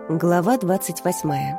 Глава 28.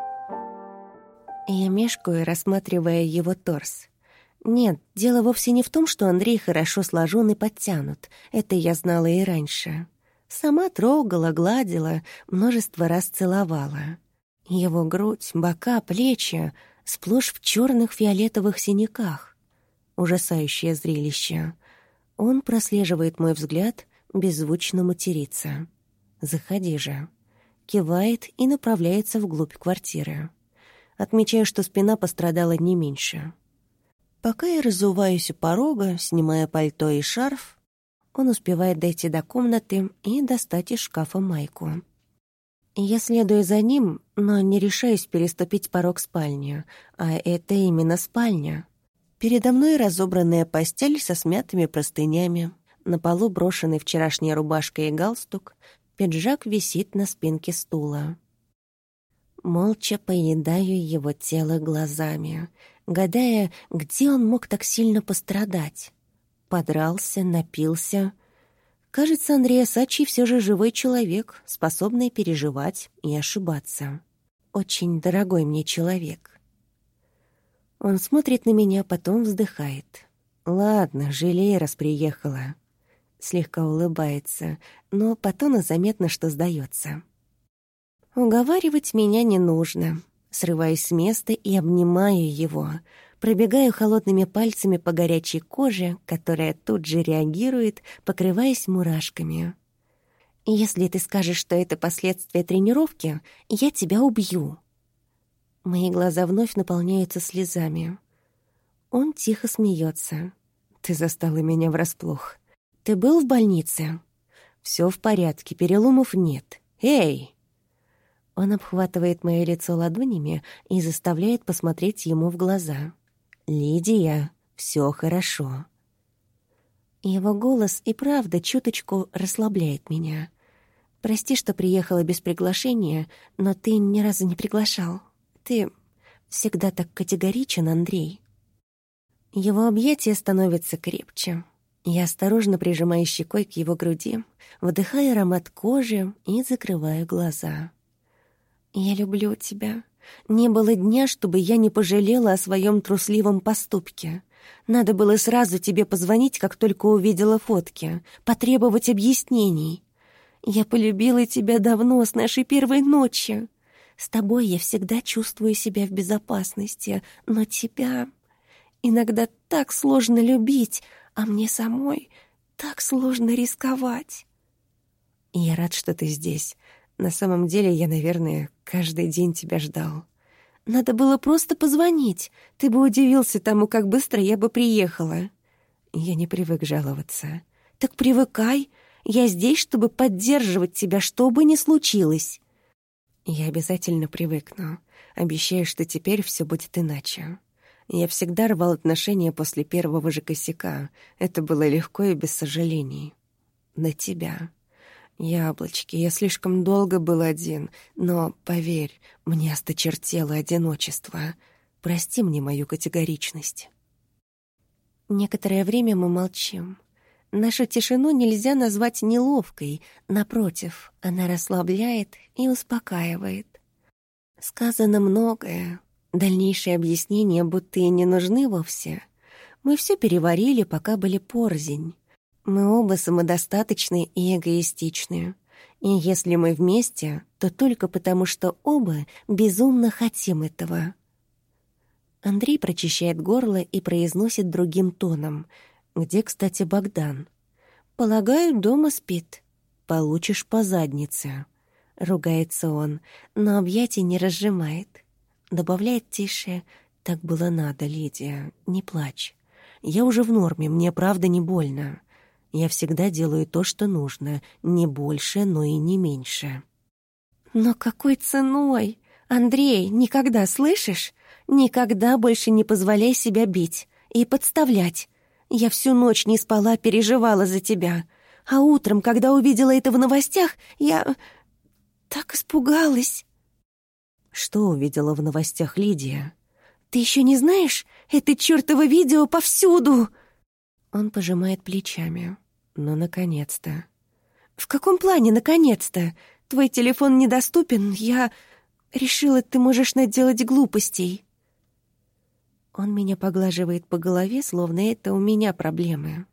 Я мешкаю, рассматривая его торс. Нет, дело вовсе не в том, что Андрей хорошо сложен и подтянут. Это я знала и раньше. Сама трогала, гладила, множество раз целовала. Его грудь, бока, плечи сплошь в черных фиолетовых синяках. Ужасающее зрелище. Он прослеживает мой взгляд, беззвучно матерится. «Заходи же». Кивает и направляется вглубь квартиры. Отмечаю, что спина пострадала не меньше. Пока я разуваюсь у порога, снимая пальто и шарф, он успевает дойти до комнаты и достать из шкафа майку. Я следую за ним, но не решаюсь переступить порог спальни, а это именно спальня. Передо мной разобранная постель со смятыми простынями, на полу брошенный вчерашняя рубашка и галстук, пиджак висит на спинке стула. Молча поедаю его тело глазами, гадая, где он мог так сильно пострадать. Подрался, напился. Кажется, Андрей Осадчий все же живой человек, способный переживать и ошибаться. Очень дорогой мне человек. Он смотрит на меня, потом вздыхает. «Ладно, жалей, раз приехала». Слегка улыбается, но по тону заметно, что сдается. Уговаривать меня не нужно. Срываюсь с места и обнимаю его, пробегаю холодными пальцами по горячей коже, которая тут же реагирует, покрываясь мурашками. «Если ты скажешь, что это последствия тренировки, я тебя убью». Мои глаза вновь наполняются слезами. Он тихо смеется. «Ты застала меня врасплох. Ты был в больнице?» «Все в порядке, переломов нет. Эй!» Он обхватывает мое лицо ладонями и заставляет посмотреть ему в глаза. «Лидия, все хорошо». Его голос и правда чуточку расслабляет меня. «Прости, что приехала без приглашения, но ты ни разу не приглашал. Ты всегда так категоричен, Андрей». Его объятия становятся крепче. Я осторожно прижимаю щекой к его груди, вдыхаю аромат кожи и закрываю глаза. «Я люблю тебя. Не было дня, чтобы я не пожалела о своем трусливом поступке. Надо было сразу тебе позвонить, как только увидела фотки, потребовать объяснений. Я полюбила тебя давно, с нашей первой ночи. С тобой я всегда чувствую себя в безопасности, но тебя иногда так сложно любить, а мне самой так сложно рисковать». «Я рад, что ты здесь. На самом деле я, наверное, каждый день тебя ждал. Надо было просто позвонить. Ты бы удивился тому, как быстро я бы приехала». Я не привык жаловаться. «Так привыкай. Я здесь, чтобы поддерживать тебя, что бы ни случилось». «Я обязательно привыкну. Обещаю, что теперь все будет иначе». Я всегда рвал отношения после первого же косяка. Это было легко и без сожалений. На тебя. Яблочки, я слишком долго был один, но, поверь, мне осточертело одиночество. Прости мне мою категоричность. Некоторое время мы молчим. Нашу тишину нельзя назвать неловкой. Напротив, она расслабляет и успокаивает. Сказано многое. Дальнейшие объяснения будто и не нужны вовсе. Мы все переварили, пока были порознь. Мы оба самодостаточны и эгоистичны. И если мы вместе, то только потому, что оба безумно хотим этого. Андрей прочищает горло и произносит другим тоном. «Где, кстати, Богдан?» «Полагаю, дома спит». «Получишь по заднице», — ругается он, но объятий не разжимает. Добавляет тише: «Так было надо, Лидия, не плачь. Я уже в норме, мне правда не больно. Я всегда делаю то, что нужно, не больше, но и не меньше». «Но какой ценой? Андрей, никогда, слышишь? Никогда больше не позволяй себя бить и подставлять. Я всю ночь не спала, переживала за тебя. А утром, когда увидела это в новостях, я так испугалась». «Что увидела в новостях, Лидия?» «Ты еще не знаешь? Это чертово видео повсюду!» Он пожимает плечами. «Ну, наконец-то». «В каком плане «наконец-то»? твой телефон недоступен, я решила, ты можешь наделать глупостей». Он меня поглаживает по голове, словно это у меня проблемы.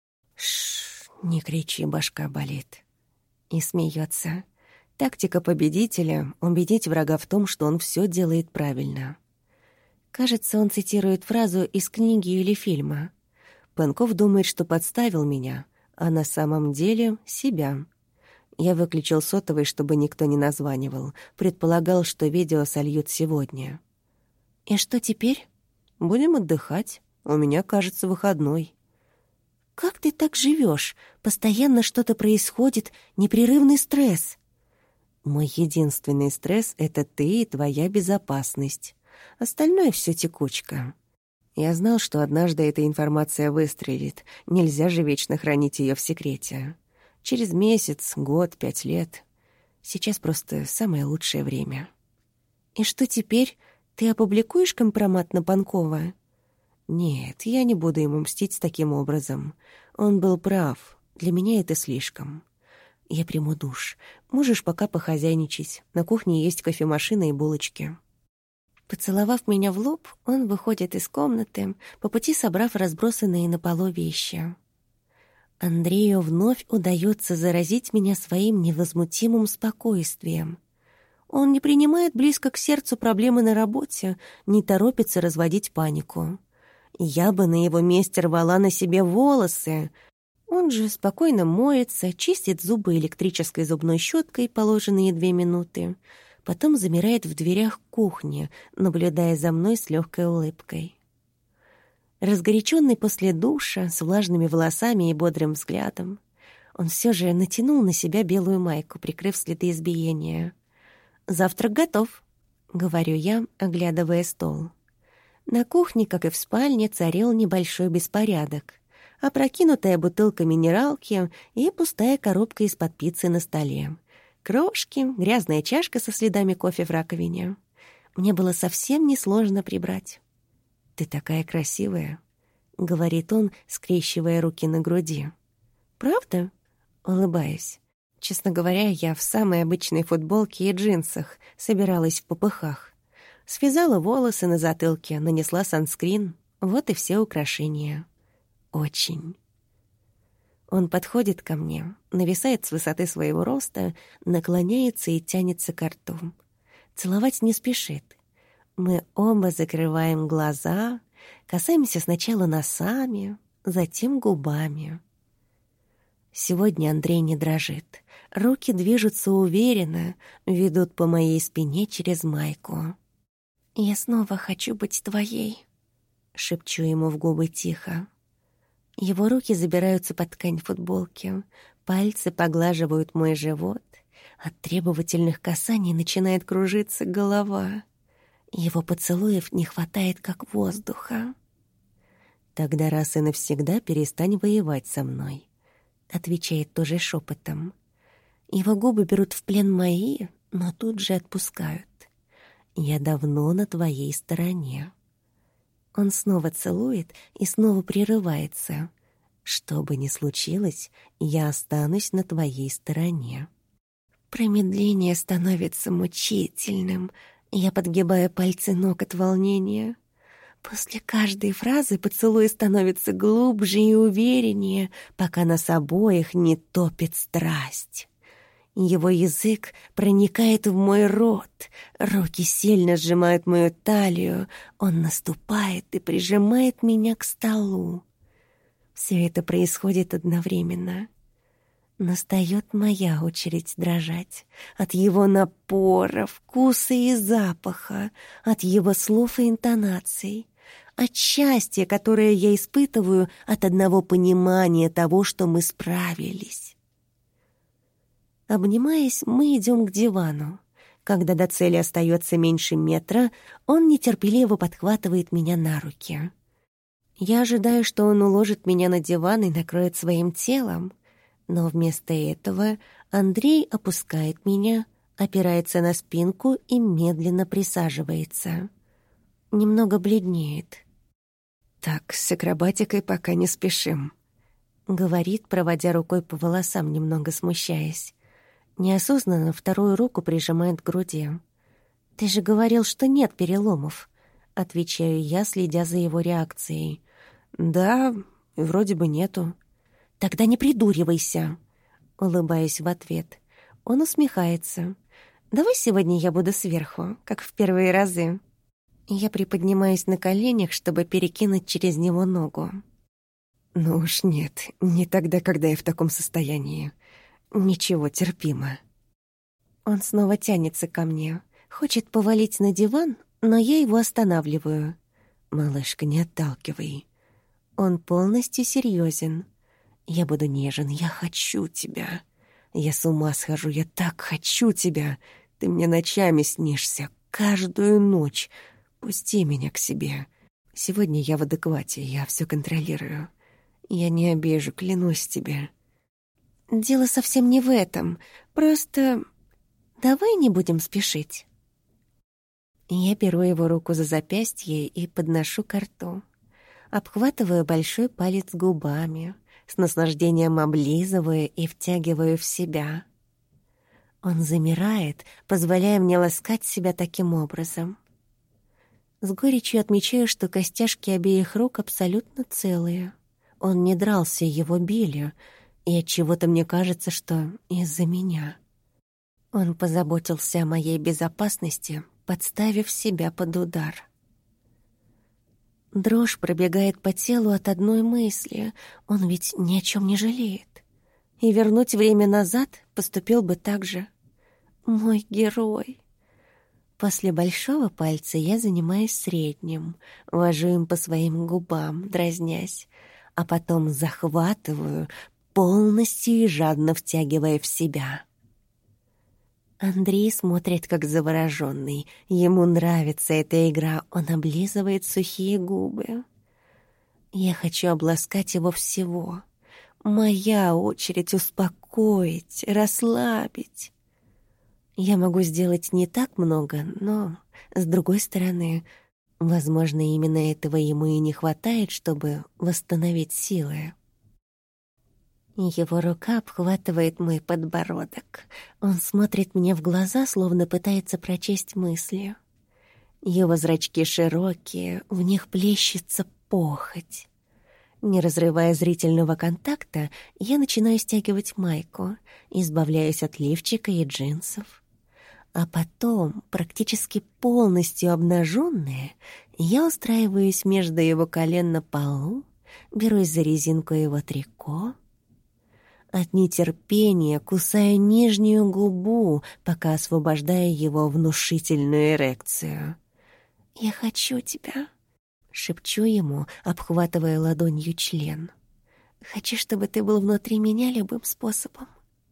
«Шш, не кричи, башка болит». И смеется. Тактика победителя — убедить врага в том, что он все делает правильно. Кажется, он цитирует фразу из книги или фильма. Панков думает, что подставил меня, а на самом деле — себя. Я выключил сотовый, чтобы никто не названивал. Предполагал, что видео сольют сегодня. «И что теперь?» «Будем отдыхать. У меня, кажется, выходной». «Как ты так живешь? Постоянно что-то происходит, непрерывный стресс». «Мой единственный стресс — это ты и твоя безопасность. Остальное все текучка». Я знал, что однажды эта информация выстрелит. Нельзя же вечно хранить ее в секрете. Через месяц, год, 5 лет. Сейчас просто самое лучшее время. «И что теперь? Ты опубликуешь компромат на Панкова?» «Нет, я не буду ему мстить таким образом. Он был прав. Для меня это слишком. Я приму душ. Можешь пока похозяйничать. На кухне есть кофемашина и булочки». Поцеловав меня в лоб, он выходит из комнаты, по пути собрав разбросанные на полу вещи. Андрею вновь удается заразить меня своим невозмутимым спокойствием. Он не принимает близко к сердцу проблемы на работе, не торопится разводить панику. Я бы на его месте рвала на себе волосы. Он же спокойно моется, чистит зубы электрической зубной щеткой, положенные 2 минуты, потом замирает в дверях кухни, наблюдая за мной с легкой улыбкой. Разгоряченный после душа, с влажными волосами и бодрым взглядом, он все же натянул на себя белую майку, прикрыв следы избиения. «Завтрак готов», — говорю я, оглядывая стол. На кухне, как и в спальне, царил небольшой беспорядок. Опрокинутая бутылка минералки и пустая коробка из-под пиццы на столе. Крошки, грязная чашка со следами кофе в раковине. Мне было совсем несложно прибрать. «Ты такая красивая», — говорит он, скрещивая руки на груди. «Правда?» — улыбаюсь. Честно говоря, я в самой обычной футболке и джинсах собиралась в попыхах. Связала волосы на затылке, нанесла санскрин. Вот и все украшения. Очень. Он подходит ко мне, нависает с высоты своего роста, наклоняется и тянется ко рту. Целовать не спешит. Мы оба закрываем глаза, касаемся сначала носами, затем губами. Сегодня Андрей не дрожит. Руки движутся уверенно, ведут по моей спине через майку. «Я снова хочу быть твоей», — шепчу ему в губы тихо. Его руки забираются под ткань футболки, пальцы поглаживают мой живот. От требовательных касаний начинает кружиться голова. Его поцелуев не хватает, как воздуха. «Тогда раз и навсегда перестань воевать со мной», — отвечает тоже шепотом. Его губы берут в плен мои, но тут же отпускают. «Я давно на твоей стороне». Он снова целует и снова прерывается. «Что бы ни случилось, я останусь на твоей стороне». Промедление становится мучительным. Я подгибаю пальцы ног от волнения. После каждой фразы поцелуй становится глубже и увереннее, пока нас обоих не топит страсть. Его язык проникает в мой рот, руки сильно сжимают мою талию, он наступает и прижимает меня к столу. Все это происходит одновременно. Настает моя очередь дрожать от его напора, вкуса и запаха, от его слов и интонаций, от счастья, которое я испытываю от одного понимания того, что мы справились. Обнимаясь, мы идем к дивану. Когда до цели остается меньше метра, он нетерпеливо подхватывает меня на руки. Я ожидаю, что он уложит меня на диван и накроет своим телом, но вместо этого Андрей опускает меня, опирается на спинку и медленно присаживается. Немного бледнеет. «Так, с акробатикой пока не спешим», — говорит, проводя рукой по волосам, немного смущаясь. Неосознанно вторую руку прижимает к груди. «Ты же говорил, что нет переломов», — отвечаю я, следя за его реакцией. «Да, вроде бы нету». «Тогда не придуривайся», — улыбаюсь в ответ. Он усмехается. «Давай сегодня я буду сверху, как в первые разы». Я приподнимаюсь на коленях, чтобы перекинуть через него ногу. «Ну уж нет, не тогда, когда я в таком состоянии. Ничего, терпимо». Он снова тянется ко мне. Хочет повалить на диван, но я его останавливаю. «Малышка, не отталкивай». Он полностью серьезен. «Я буду нежен, я хочу тебя. Я с ума схожу, я так хочу тебя. Ты мне ночами снишься, каждую ночь. Пусти меня к себе. Сегодня я в адеквате, я все контролирую. Я не обижу, клянусь тебе». «Дело совсем не в этом. Просто давай не будем спешить». Я беру его руку за запястье и подношу ко рту. Обхватываю большой палец губами, с наслаждением облизываю и втягиваю в себя. Он замирает, позволяя мне ласкать себя таким образом. С горечью отмечаю, что костяшки обеих рук абсолютно целые. Он не дрался, его били, и отчего-то мне кажется, что из-за меня. Он позаботился о моей безопасности, подставив себя под удар. Дрожь пробегает по телу от одной мысли. Он ведь ни о чем не жалеет. И вернуть время назад поступил бы так же. Мой герой. После большого пальца я занимаюсь средним, вожу им по своим губам, дразнясь, а потом захватываю, полностью и жадно втягивая в себя. Андрей смотрит как заворожённый. Ему нравится эта игра, он облизывает сухие губы. Я хочу обласкать его всего. Моя очередь успокоить, расслабить. Я могу сделать не так много, но, с другой стороны, возможно, именно этого ему и не хватает, чтобы восстановить силы. Его рука обхватывает мой подбородок. Он смотрит мне в глаза, словно пытается прочесть мысли. Его зрачки широкие, в них плещется похоть. Не разрывая зрительного контакта, я начинаю стягивать майку, избавляюсь от лифчика и джинсов. А потом, практически полностью обнаженная, я устраиваюсь между его колен на полу, берусь за резинку его трико. От нетерпения кусаю нижнюю губу, пока освобождаю его внушительную эрекцию. «Я хочу тебя», — шепчу ему, обхватывая ладонью член. «Хочу, чтобы ты был внутри меня любым способом».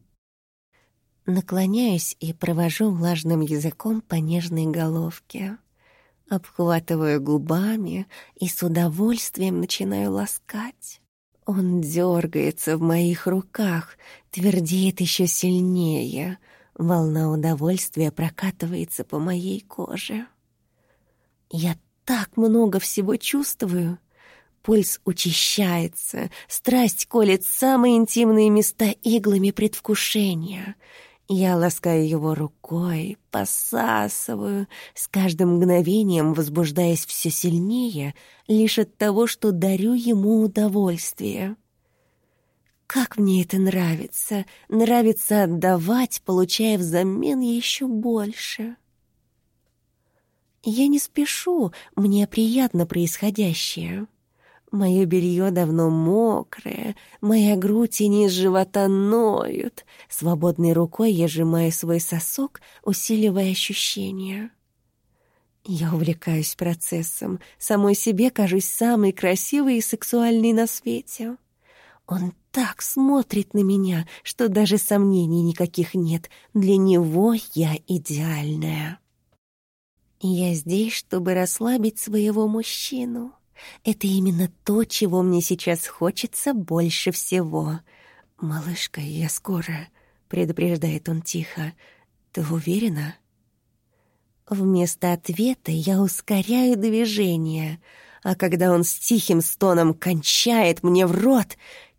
Наклоняюсь и провожу влажным языком по нежной головке. Обхватываю губами и с удовольствием начинаю ласкать. Он дергается в моих руках, твердеет еще сильнее. Волна удовольствия прокатывается по моей коже. Я так много всего чувствую. Пульс учащается, страсть колет самые интимные места иглами предвкушения. Я ласкаю его рукой, посасываю, с каждым мгновением возбуждаясь все сильнее, лишь от того, что дарю ему удовольствие. Как мне это нравится! Нравится отдавать, получая взамен еще больше. Я не спешу, мне приятно происходящее. Мое белье давно мокрое, моя грудь и низ живота ноют. Свободной рукой я сжимаю свой сосок, усиливая ощущения. Я увлекаюсь процессом, самой себе кажусь самой красивой и сексуальной на свете. Он так смотрит на меня, что даже сомнений никаких нет. Для него я идеальная. Я здесь, чтобы расслабить своего мужчину. Это именно то, чего мне сейчас хочется больше всего. «Малышка, я скоро», — предупреждает он тихо. «Ты уверена?» Вместо ответа я ускоряю движение, а когда он с тихим стоном кончает мне в рот,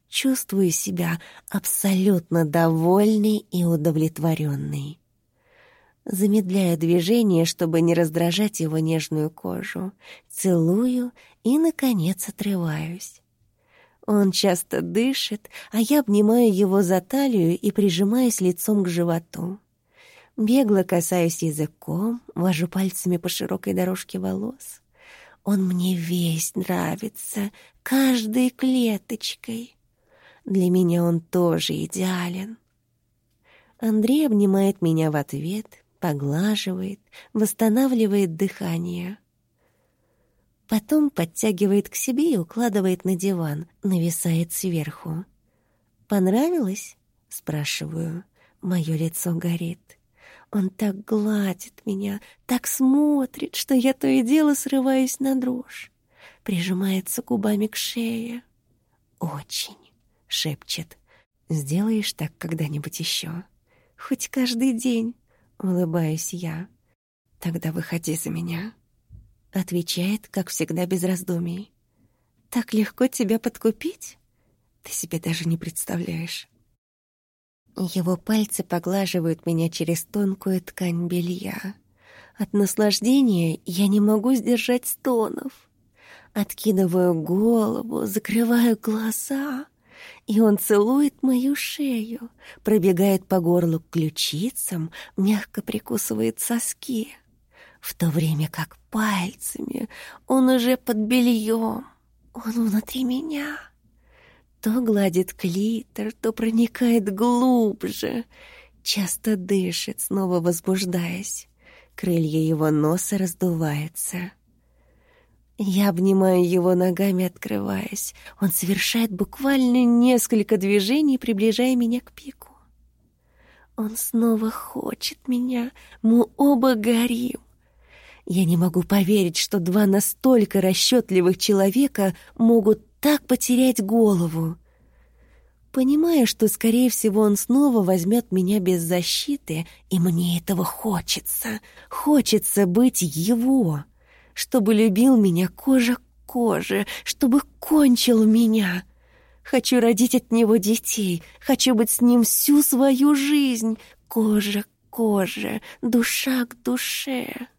чувствую себя абсолютно довольной и удовлетворенной. Замедляю движение, чтобы не раздражать его нежную кожу. Целую и, наконец, отрываюсь. Он часто дышит, а я обнимаю его за талию и прижимаюсь лицом к животу. Бегло касаюсь языком, вожу пальцами по широкой дорожке волос. Он мне весь нравится, каждой клеточкой. Для меня он тоже идеален. Андрей обнимает меня в ответ, поглаживает, восстанавливает дыхание. Потом подтягивает к себе и укладывает на диван, нависает сверху. «Понравилось?» — спрашиваю. Моё лицо горит. Он так гладит меня, так смотрит, что я то и дело срываюсь на дрожь. Прижимается губами к шее. «Очень», — шепчет. «Сделаешь так когда-нибудь еще?» «Хоть каждый день», — улыбаюсь я. «Тогда выходи за меня», — отвечает, как всегда, без раздумий. «Так легко тебя подкупить? Ты себе даже не представляешь». Его пальцы поглаживают меня через тонкую ткань белья. От наслаждения я не могу сдержать стонов. Откидываю голову, закрываю глаза, и он целует мою шею, пробегает по горлу к ключицам, мягко прикусывает соски, в то время как пальцами он уже под бельем, он внутри меня. То гладит клитор, то проникает глубже, часто дышит, снова возбуждаясь. Крылья его носа раздуваются. Я обнимаю его ногами, открываясь. Он совершает буквально несколько движений, приближая меня к пику. Он снова хочет меня, мы оба горим. Я не могу поверить, что два настолько расчетливых человека могут так потерять голову. Понимая, что, скорее всего, он снова возьмет меня без защиты, и мне этого хочется. Хочется быть его, чтобы любил меня кожа к коже, чтобы кончил меня. Хочу родить от него детей, хочу быть с ним всю свою жизнь, кожа к коже, душа к душе.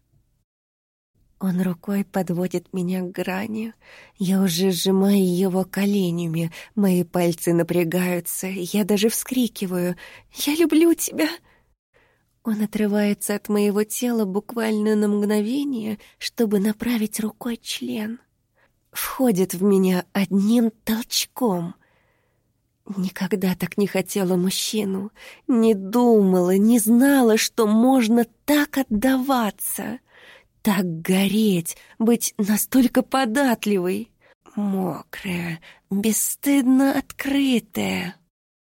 Он рукой подводит меня к грани. Я уже сжимаю его коленями. Мои пальцы напрягаются. Я даже вскрикиваю. «Я люблю тебя!» Он отрывается от моего тела буквально на мгновение, чтобы направить рукой член. Входит в меня одним толчком. Никогда так не хотела мужчину. Не думала, не знала, что можно так отдаваться. Так гореть, быть настолько податливой, мокрая, бесстыдно открытая.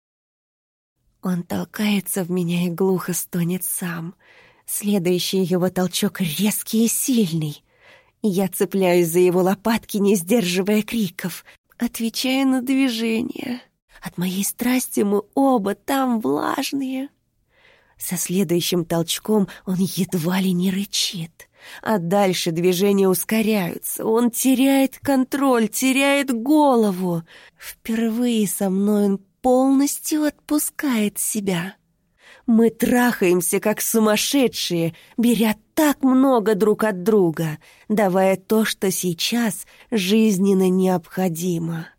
Он толкается в меня и глухо стонет сам. Следующий его толчок резкий и сильный. Я цепляюсь за его лопатки, не сдерживая криков, отвечая на движение. От моей страсти мы оба там влажные. Со следующим толчком он едва ли не рычит. А дальше движения ускоряются. Он теряет контроль, теряет голову. Впервые со мной он полностью отпускает себя. Мы трахаемся, как сумасшедшие, беря так много друг от друга, давая то, что сейчас жизненно необходимо.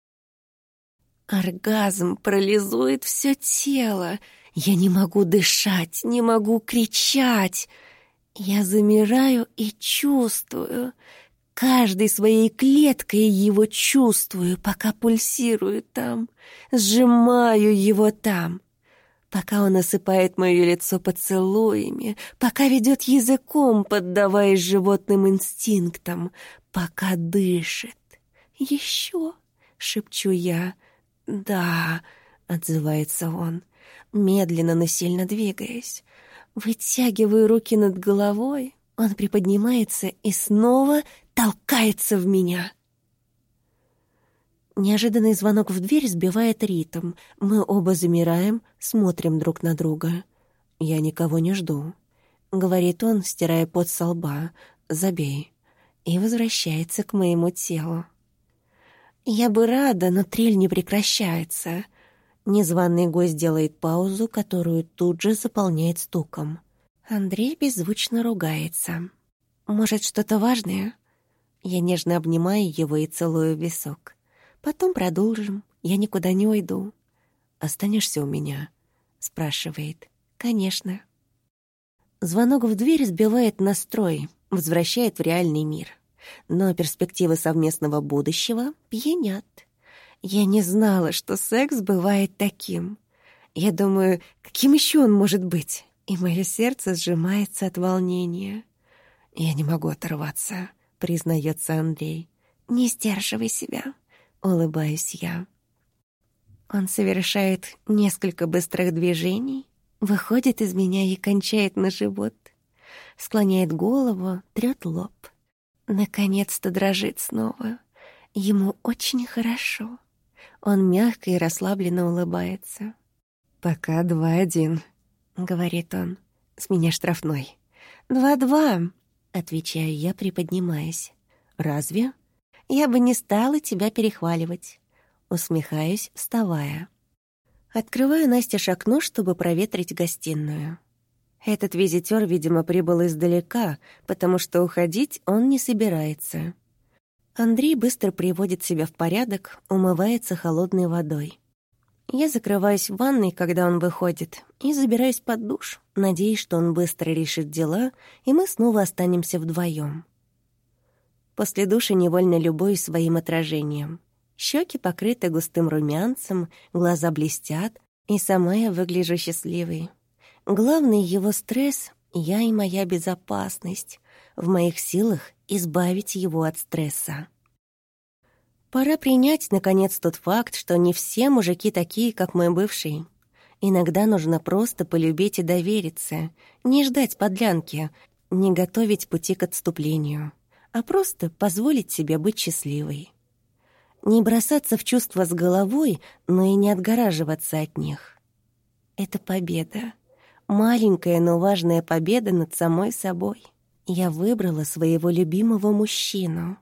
Оргазм парализует все тело. Я не могу дышать, не могу кричать. Я замираю и чувствую. Каждой своей клеткой его чувствую, пока пульсирую там. Сжимаю его там. Пока он осыпает мое лицо поцелуями, пока ведет языком, поддаваясь животным инстинктам, пока дышит. «Еще?» — шепчу я. «Да», — отзывается он, медленно, но сильно двигаясь. Вытягиваю руки над головой, он приподнимается и снова толкается в меня. Неожиданный звонок в дверь сбивает ритм. Мы оба замираем, смотрим друг на друга. «Я никого не жду», — говорит он, стирая пот со лба. «Забей». И возвращается к моему телу. Я бы рада, но трель не прекращается. Незваный гость делает паузу, которую тут же заполняет стуком. Андрей беззвучно ругается. «Может, что-то важное?» Я нежно обнимаю его и целую в висок. «Потом продолжим. Я никуда не уйду». «Останешься у меня?» — спрашивает. «Конечно». Звонок в дверь сбивает настрой, возвращает в реальный мир. Но перспективы совместного будущего пьянят. Я не знала, что секс бывает таким. Я думаю, каким еще он может быть? И мое сердце сжимается от волнения. «Я не могу оторваться», — признается Андрей. «Не сдерживай себя», — улыбаюсь я. Он совершает несколько быстрых движений, выходит из меня и кончает на живот. Склоняет голову, трёт лоб. Наконец-то дрожит снова. Ему очень хорошо. Он мягко и расслабленно улыбается. «Пока 2-1», — говорит он. «С меня штрафной». 2-2, — отвечаю я, приподнимаясь. «Разве?» «Я бы не стала тебя перехваливать», — усмехаюсь, вставая. Открываю настежь окно, чтобы проветрить гостиную. Этот визитёр, видимо, прибыл издалека, потому что уходить он не собирается. Андрей быстро приводит себя в порядок, умывается холодной водой. Я закрываюсь в ванной, когда он выходит, и забираюсь под душ, надеясь, что он быстро решит дела, и мы снова останемся вдвоем. После душа невольно любуюсь своим отражением. Щеки покрыты густым румянцем, глаза блестят, и сама я выгляжу счастливой. Главный его стресс — я и моя безопасность. В моих силах избавить его от стресса. Пора принять, наконец, тот факт, что не все мужики такие, как мой бывший. Иногда нужно просто полюбить и довериться, не ждать подлянки, не готовить пути к отступлению, а просто позволить себе быть счастливой. Не бросаться в чувства с головой, но и не отгораживаться от них. Это победа. Маленькая, но важная победа над самой собой. Я выбрала своего любимого мужчину.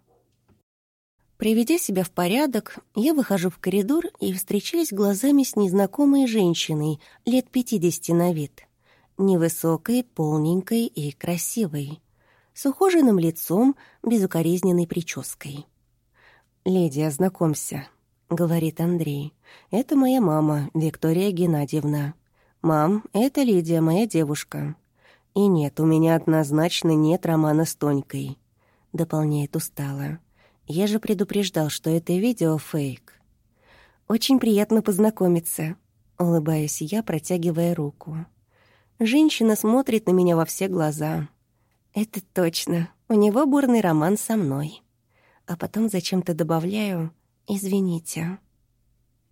Приведя себя в порядок, я выхожу в коридор и встречаюсь глазами с незнакомой женщиной, лет 50 на вид. Невысокой, полненькой и красивой. С ухоженным лицом, безукоризненной прической. «Леди, ознакомься», — говорит Андрей. «Это моя мама, Виктория Геннадьевна. Мам, это Лидия, моя девушка. И нет, у меня однозначно нет романа с Тонькой», — дополняет устало. «Я же предупреждал, что это видео фейк». «Очень приятно познакомиться», — улыбаюсь я, протягивая руку. Женщина смотрит на меня во все глаза. «Это точно, у него бурный роман со мной». А потом зачем-то добавляю «извините».